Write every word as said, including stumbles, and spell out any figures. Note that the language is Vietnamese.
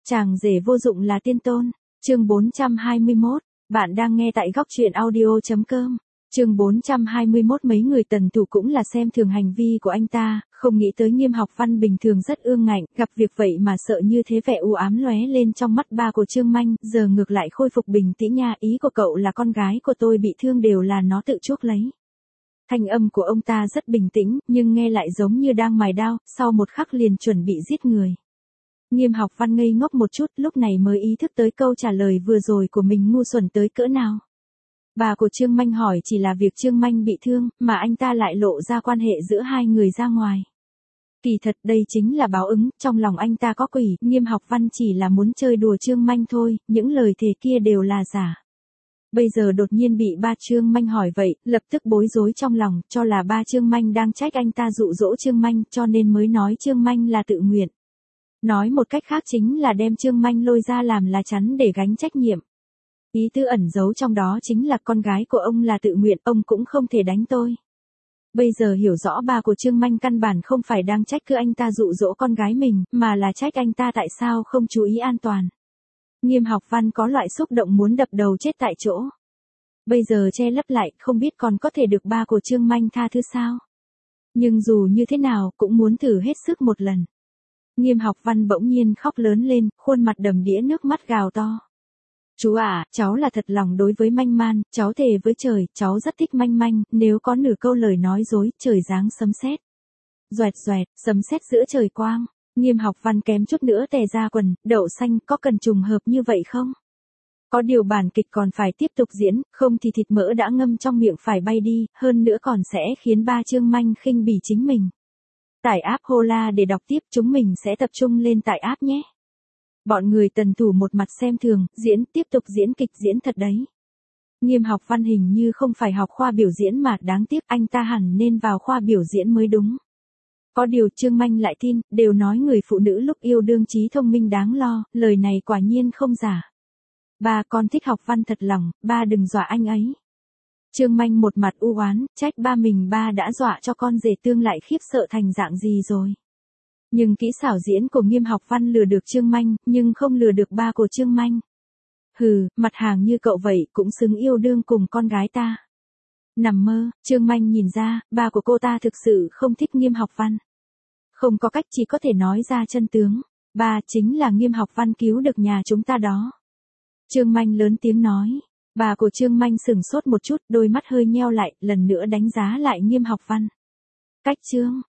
Chàng rể vô dụng là tiên tôn. Chương bốn trăm hai mươi mốt. Bạn đang nghe tại góc truyện audio chấm com. Chương bốn trăm hai mươi mốt. Mấy người Tần Thủ cũng là xem thường hành vi của anh ta, không nghĩ tới Nghiêm Học Văn bình thường rất ương ngạnh, gặp việc vậy mà sợ như thế, vẻ u ám lóe lên trong mắt ba của Trương Manh, giờ ngược lại khôi phục bình tĩnh nha, ý của cậu là con gái của tôi bị thương đều là nó tự chuốc lấy. Thanh âm của ông ta rất bình tĩnh, nhưng nghe lại giống như đang mài đao, sau một khắc liền chuẩn bị giết người. Nghiêm Học Văn ngây ngốc một chút, lúc này mới ý thức tới câu trả lời vừa rồi của mình ngu xuẩn tới cỡ nào. Bà của Trương Manh hỏi chỉ là việc Trương Manh bị thương, mà anh ta lại lộ ra quan hệ giữa hai người ra ngoài. Kỳ thật đây chính là báo ứng, trong lòng anh ta có quỷ, Nghiêm Học Văn chỉ là muốn chơi đùa Trương Manh thôi, những lời thề kia đều là giả. Bây giờ đột nhiên bị ba Trương Manh hỏi vậy, lập tức bối rối trong lòng, cho là ba Trương Manh đang trách anh ta dụ dỗ Trương Manh, cho nên mới nói Trương Manh là tự nguyện. Nói một cách khác chính là đem Trương Manh lôi ra làm lá chắn để gánh trách nhiệm. Ý tứ ẩn giấu trong đó chính là con gái của ông là tự nguyện, ông cũng không thể đánh tôi. Bây giờ hiểu rõ ba của Trương Manh căn bản không phải đang trách cứ anh ta dụ dỗ con gái mình, mà là trách anh ta tại sao không chú ý an toàn. Nghiêm Học Văn có loại xúc động muốn đập đầu chết tại chỗ. Bây giờ che lấp lại, không biết còn có thể được ba của Trương Manh tha thứ sao. Nhưng dù như thế nào, cũng muốn thử hết sức một lần. Nghiêm Học Văn bỗng nhiên khóc lớn lên, khuôn mặt đầm đìa nước mắt gào to. Chú à, cháu là thật lòng đối với Manh Man, cháu thề với trời, cháu rất thích Manh Manh, nếu có nửa câu lời nói dối, trời giáng sấm sét. Doẹt doẹt, sấm sét giữa trời quang. Nghiêm Học Văn kém chút nữa tè ra quần, đậu xanh, có cần trùng hợp như vậy không? Có điều bản kịch còn phải tiếp tục diễn, không thì thịt mỡ đã ngâm trong miệng phải bay đi, hơn nữa còn sẽ khiến ba Trương Manh khinh bỉ chính mình. Tải app Hola để đọc tiếp, chúng mình sẽ tập trung lên tải app nhé. Bọn người Tần Thủ một mặt xem thường, diễn, tiếp tục diễn kịch diễn thật đấy. Nghiêm Học Văn hình như không phải học khoa biểu diễn mà, đáng tiếc anh ta hẳn nên vào khoa biểu diễn mới đúng. Có điều Trương Manh lại tin, đều nói người phụ nữ lúc yêu đương trí thông minh đáng lo, lời này quả nhiên không giả. Ba, con thích Học Văn thật lòng, ba đừng dọa anh ấy. Trương Manh một mặt u oán, trách ba mình, ba đã dọa cho con rể tương lại khiếp sợ thành dạng gì rồi. Nhưng kỹ xảo diễn của Nghiêm Học Văn lừa được Trương Manh, nhưng không lừa được ba của Trương Manh. Hừ, mặt hàng như cậu vậy cũng xứng yêu đương cùng con gái ta. Nằm mơ, Trương Manh nhìn ra, ba của cô ta thực sự không thích Nghiêm Học Văn. Không có cách, chỉ có thể nói ra chân tướng. Ba, chính là Nghiêm Học Văn cứu được nhà chúng ta đó. Trương Manh lớn tiếng nói. Bà của Trương Manh sửng sốt một chút, đôi mắt hơi nheo lại, lần nữa đánh giá lại Nghiêm Học Văn. Cách Trương,